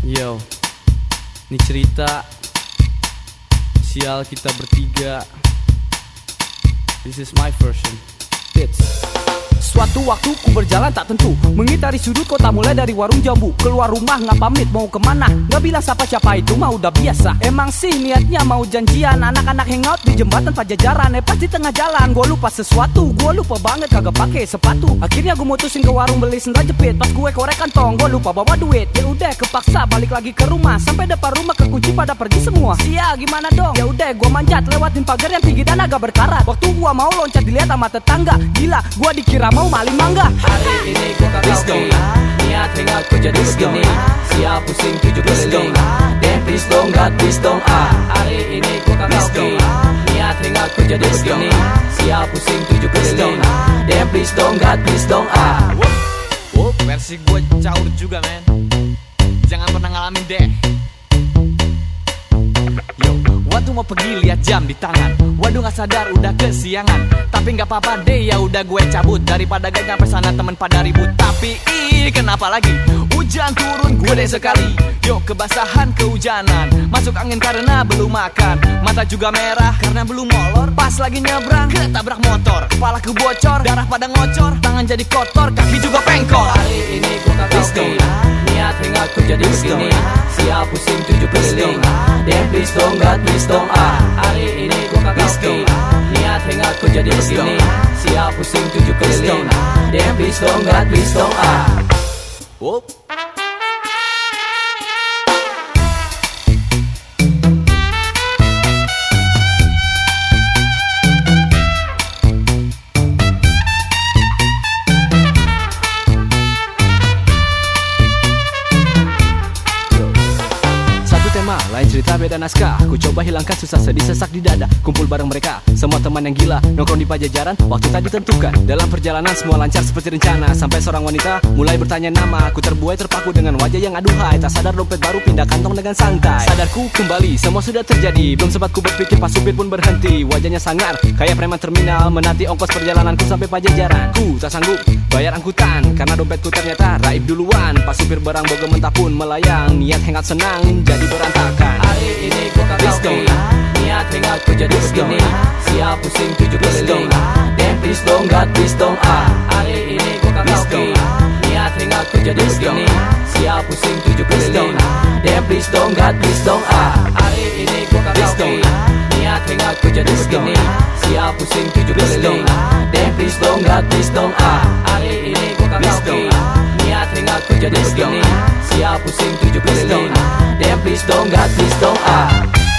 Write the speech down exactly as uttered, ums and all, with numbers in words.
Yo, ini cerita sial kita bertiga. This is my version. It's Suatu waktu ku berjalan tak tentu, mengitari sudut kota mulai dari warung jambu. Keluar rumah nggak pamit mau kemana, nggak bilang siapa-siapa itu mah udah biasa. Emang sih niatnya mau janjian, anak-anak hangout di jembatan Pajajaran. Eh pas di tengah jalan gua lupa sesuatu, gua lupa banget kagak pakai sepatu. Akhirnya gua mutusin ke warung beli sendal jepit. Pas gue korek kantong gua lupa bawa duit. Ya udah kepaksa balik lagi ke rumah, sampai depan rumah kekunci pada pergi semua. Sia gimana dong? Ya udah gua manjat lewatin pagar yang tinggi dan agak berkarat. Waktu gua mau loncat dilihat sama tetangga, gila gua dikira mau maling mangga. hari ini gua kagak oke, niat hangout ku jadi begini. Siap pusing tujuh keliling, dan please dong God please dong ah. Hari ini gua kagak oke, niat hangout ku jadi begini. Siap pusing tujuh keliling, dan please dong God please dong ah. Wup, versi gue caur juga men. Jangan pernah ngalamin deh. Yo, waktu mau pergi lihat jam di tangan. Waduh gak sadar udah kesiangan. Tapi gak apa-apa deh ya udah gue cabut. Daripada gak nyampe sana temen pada ribut. Tapi ih kenapa lagi hujan turun gue deh sekali. Yo kebasahan kehujanan, masuk angin karena belum makan. Mata juga merah karena belum molor. Pas lagi nyebrang ketabrak motor. Kepala ku bocor, darah pada ngocor. Tangan jadi kotor, kaki juga pengkor. Hari ini gua kagak oke, niat hangout ku jadi begini. Siap pusing tujuh keliling, dan please dong God please dong ah. Hari ini gua kagak oke, niat hangout ku jadi begini. Siap pusing tujuh keliling, dan please dong God please dong ah. Wup. Lain cerita beda naskah, ku coba hilangkan susah sedih sesak di dada. Kumpul bareng mereka, semua teman yang gila, nongkrong di Pajajaran, waktu tak ditentukan. Dalam perjalanan semua lancar seperti rencana. Sampai seorang wanita mulai bertanya nama. Ku terbuai terpaku dengan wajah yang aduhai. Tak sadar dompet baru pindah kantong dengan santai. Sadarku kembali, semua sudah terjadi. Belum sempat ku berpikir pas supir pun berhenti. Wajahnya sangar, kayak preman terminal, menanti ongkos perjalananku sampai Pajajaran. Ku tak sanggup bayar angkutan, karena dompetku ternyata raib duluan. Pas supir barang boga mentah pun melayang. Niat hangout senang, jadi berantakan. Hari ini gua kagak oke, niat hangout ku jadi begini. Siap pusing tujuh keliling, dan please dong God please dong ah. Hari ini gua kagak oke, niat hangout ku jadi begini. Siap pusing tujuh keliling, dan please dong God please dong ah. Hari ini gua kagak oke, niat hangout ku jadi begini. Siap pusing tujuh keliling, dan please dong God please dong ah. Hari ini gua kagak oke, niat hangout ku jadi begini. Siap pusing tujuh keliling, dan please dong God please dong ah.